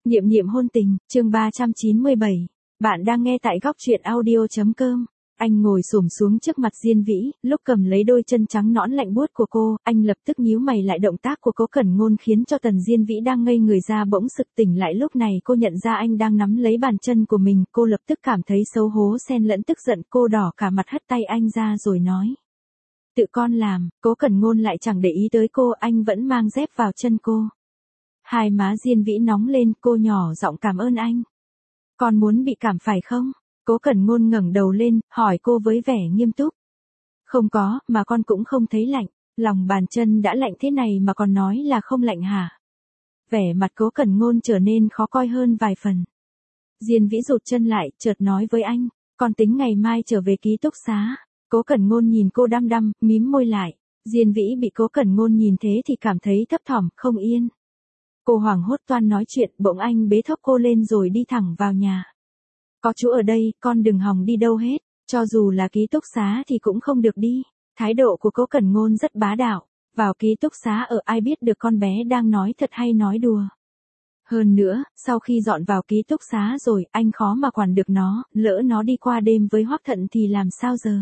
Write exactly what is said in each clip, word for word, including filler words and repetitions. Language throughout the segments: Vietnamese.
Niệm niệm hôn tình, chương ba trăm chín mươi bảy. Bạn đang nghe tại góc truyện audio.com. Anh ngồi xổm xuống trước mặt Diên Vĩ, lúc cầm lấy đôi chân trắng nõn lạnh buốt của cô, anh lập tức nhíu mày lại. Động tác của Cố Cẩn Ngôn khiến cho Tần Diên Vĩ đang ngây người ra bỗng sực tỉnh lại. Lúc này cô nhận ra anh đang nắm lấy bàn chân của mình, cô lập tức cảm thấy xấu hổ xen lẫn tức giận, cô đỏ cả mặt hất tay anh ra rồi nói: "Tự con làm." Cố Cẩn Ngôn lại chẳng để ý tới cô, anh vẫn mang dép vào chân cô. Hai má Diên Vĩ nóng lên, cô nhỏ giọng cảm ơn anh. "Con muốn bị cảm phải không?" Cố Cẩn Ngôn ngẩng đầu lên, hỏi cô với vẻ nghiêm túc. "Không có, mà con cũng không thấy lạnh." "Lòng bàn chân đã lạnh thế này mà còn nói là không lạnh hả?" Vẻ mặt Cố Cẩn Ngôn trở nên khó coi hơn vài phần. Diên Vĩ rụt chân lại, chợt nói với anh: "Con tính ngày mai trở về ký túc xá." Cố Cẩn Ngôn nhìn cô đăm đăm, mím môi lại. Diên Vĩ bị Cố Cẩn Ngôn nhìn thế thì cảm thấy thấp thỏm, không yên. Cô hoảng hốt toan nói chuyện, bỗng anh bế thốc cô lên rồi đi thẳng vào nhà. "Có chú ở đây, con đừng hòng đi đâu hết, cho dù là ký túc xá thì cũng không được đi." Thái độ của Cố Cẩn Ngôn rất bá đạo. Vào ký túc xá ở, ai biết được con bé đang nói thật hay nói đùa. Hơn nữa, sau khi dọn vào ký túc xá rồi, anh khó mà quản được nó, lỡ nó đi qua đêm với Hoắc Thận thì làm sao giờ?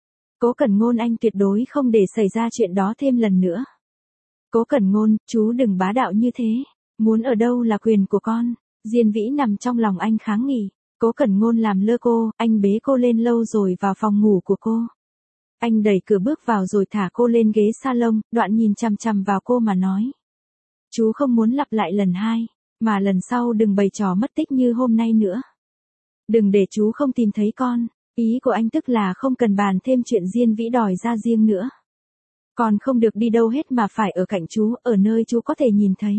Cố Cẩn Ngôn, anh tuyệt đối không để xảy ra chuyện đó thêm lần nữa. "Cố Cẩn Ngôn, chú đừng bá đạo như thế. Muốn ở đâu là quyền của con." Diên Vĩ nằm trong lòng anh kháng nghị. Cố Cẩn Ngôn làm lơ cô, anh bế cô lên lâu rồi vào phòng ngủ của cô. Anh đẩy cửa bước vào rồi thả cô lên ghế salon, đoạn nhìn chằm chằm vào cô mà nói: "Chú không muốn lặp lại lần hai, mà lần sau đừng bày trò mất tích như hôm nay nữa. Đừng để chú không tìm thấy con." Ý của anh tức là không cần bàn thêm chuyện Diên Vĩ đòi ra riêng nữa. "Con không được đi đâu hết mà phải ở cạnh chú, ở nơi chú có thể nhìn thấy."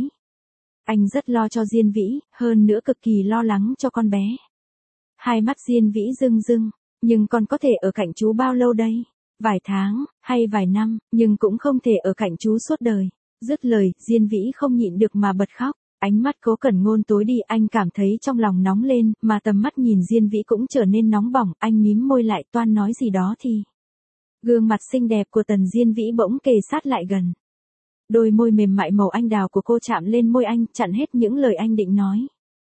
Anh rất lo cho Diên Vĩ, hơn nữa cực kỳ lo lắng cho con bé. Hai mắt Diên Vĩ rưng rưng. "Nhưng con có thể ở cạnh chú bao lâu đây? Vài tháng, hay vài năm, nhưng cũng không thể ở cạnh chú suốt đời." Dứt lời, Diên Vĩ không nhịn được mà bật khóc. Ánh mắt Cố Cẩn Ngôn tối đi, anh cảm thấy trong lòng nóng lên, mà tầm mắt nhìn Diên Vĩ cũng trở nên nóng bỏng, anh mím môi lại toan nói gì đó thì gương mặt xinh đẹp của Tần Diên Vĩ bỗng kề sát lại gần. Đôi môi mềm mại màu anh đào của cô chạm lên môi anh, chặn hết những lời anh định nói.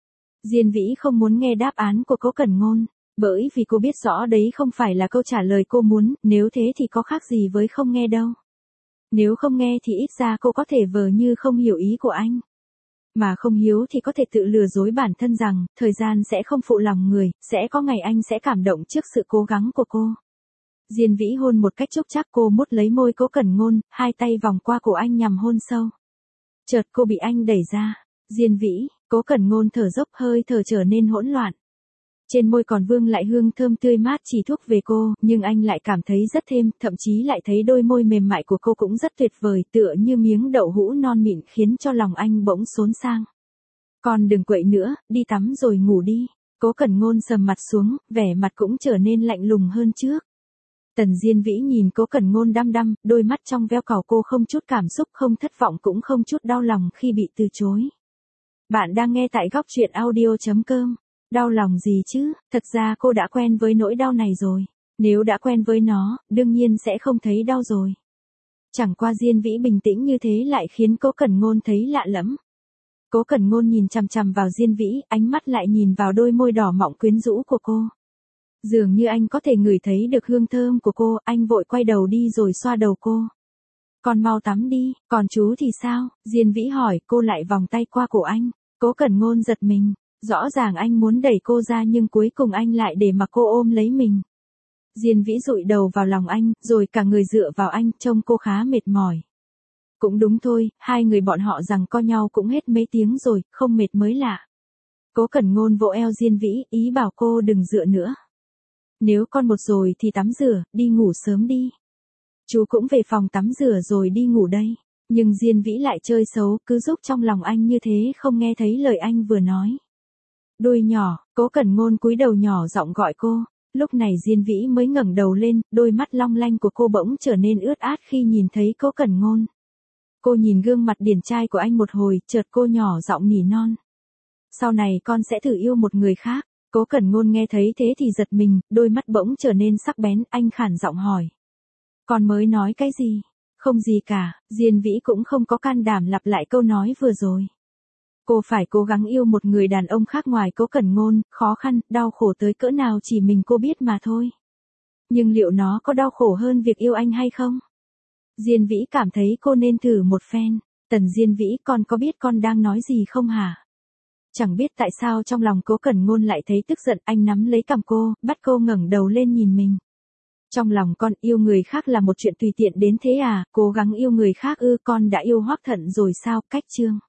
Diên Vĩ không muốn nghe đáp án của Cố Cẩn Ngôn, bởi vì cô biết rõ đấy không phải là câu trả lời cô muốn, nếu thế thì có khác gì với không nghe đâu. Nếu không nghe thì ít ra cô có thể vờ như không hiểu ý của anh. Mà không hiếu thì có thể tự lừa dối bản thân rằng, thời gian sẽ không phụ lòng người, sẽ có ngày anh sẽ cảm động trước sự cố gắng của cô. Diên Vĩ hôn một cách chốc chác, cô mút lấy môi Cố Cẩn Ngôn, hai tay vòng qua cổ anh nhằm hôn sâu. Chợt cô bị anh đẩy ra. "Diên Vĩ." Cố Cẩn Ngôn thở dốc, hơi thở trở nên hỗn loạn. Trên môi còn vương lại hương thơm tươi mát chỉ thuốc về cô, nhưng anh lại cảm thấy rất thêm, thậm chí lại thấy đôi môi mềm mại của cô cũng rất tuyệt vời, tựa như miếng đậu hũ non mịn, khiến cho lòng anh bỗng xốn sang. "Con đừng quậy nữa, đi tắm rồi ngủ đi." Cố Cẩn Ngôn sầm mặt xuống, vẻ mặt cũng trở nên lạnh lùng hơn trước. Tần Diên Vĩ nhìn Cố Cẩn Ngôn đăm đăm, đôi mắt trong veo cào, cô không chút cảm xúc, không thất vọng cũng không chút đau lòng khi bị từ chối. Bạn đang nghe tại góc truyện audio.com. Đau lòng gì chứ, thật ra cô đã quen với nỗi đau này rồi. Nếu đã quen với nó, đương nhiên sẽ không thấy đau rồi. Chẳng qua Diên Vĩ bình tĩnh như thế lại khiến Cố Cẩn Ngôn thấy lạ lẫm. Cố Cẩn Ngôn nhìn chằm chằm vào Diên Vĩ, ánh mắt lại nhìn vào đôi môi đỏ mọng quyến rũ của cô. Dường như anh có thể ngửi thấy được hương thơm của cô, anh vội quay đầu đi rồi xoa đầu cô. "Con mau tắm đi, còn chú thì sao?" Diên Vĩ hỏi, cô lại vòng tay qua cổ anh. Cố Cẩn Ngôn giật mình, rõ ràng anh muốn đẩy cô ra nhưng cuối cùng anh lại để mặc cô ôm lấy mình. Diên Vĩ dụi đầu vào lòng anh, rồi cả người dựa vào anh, trông cô khá mệt mỏi. Cũng đúng thôi, hai người bọn họ giằng co nhau cũng hết mấy tiếng rồi, không mệt mới lạ. Cố Cẩn Ngôn vỗ eo Diên Vĩ, ý bảo cô đừng dựa nữa. "Nếu con một rồi thì tắm rửa, đi ngủ sớm đi. Chú cũng về phòng tắm rửa rồi đi ngủ đây." Nhưng Diên Vĩ lại chơi xấu, cứ giúp trong lòng anh như thế, không nghe thấy lời anh vừa nói. "Đôi nhỏ." Cố Cẩn Ngôn cúi đầu nhỏ giọng gọi cô. Lúc này Diên Vĩ mới ngẩng đầu lên, đôi mắt long lanh của cô bỗng trở nên ướt át khi nhìn thấy Cố Cẩn Ngôn. Cô nhìn gương mặt điển trai của anh một hồi, chợt cô nhỏ giọng nỉ non: "Sau này con sẽ thử yêu một người khác." Cố Cẩn Ngôn nghe thấy thế thì giật mình, đôi mắt bỗng trở nên sắc bén, anh khản giọng hỏi: "Con mới nói cái gì?" "Không gì cả." Diên Vĩ cũng không có can đảm lặp lại câu nói vừa rồi. Cô phải cố gắng yêu một người đàn ông khác ngoài Cố Cẩn Ngôn, khó khăn, đau khổ tới cỡ nào chỉ mình cô biết mà thôi. Nhưng liệu nó có đau khổ hơn việc yêu anh hay không? Diên Vĩ cảm thấy cô nên thử một phen. Tần Diên Vĩ, con có biết con đang nói gì không hả? Chẳng biết tại sao trong lòng Cố Cẩn Ngôn lại thấy tức giận, anh nắm lấy cằm cô, bắt cô ngẩng đầu lên nhìn mình. Trong lòng con, yêu người khác là một chuyện tùy tiện đến thế à, cố gắng yêu người khác ư? Con đã yêu Hoắc Thận rồi sao? Cách chương.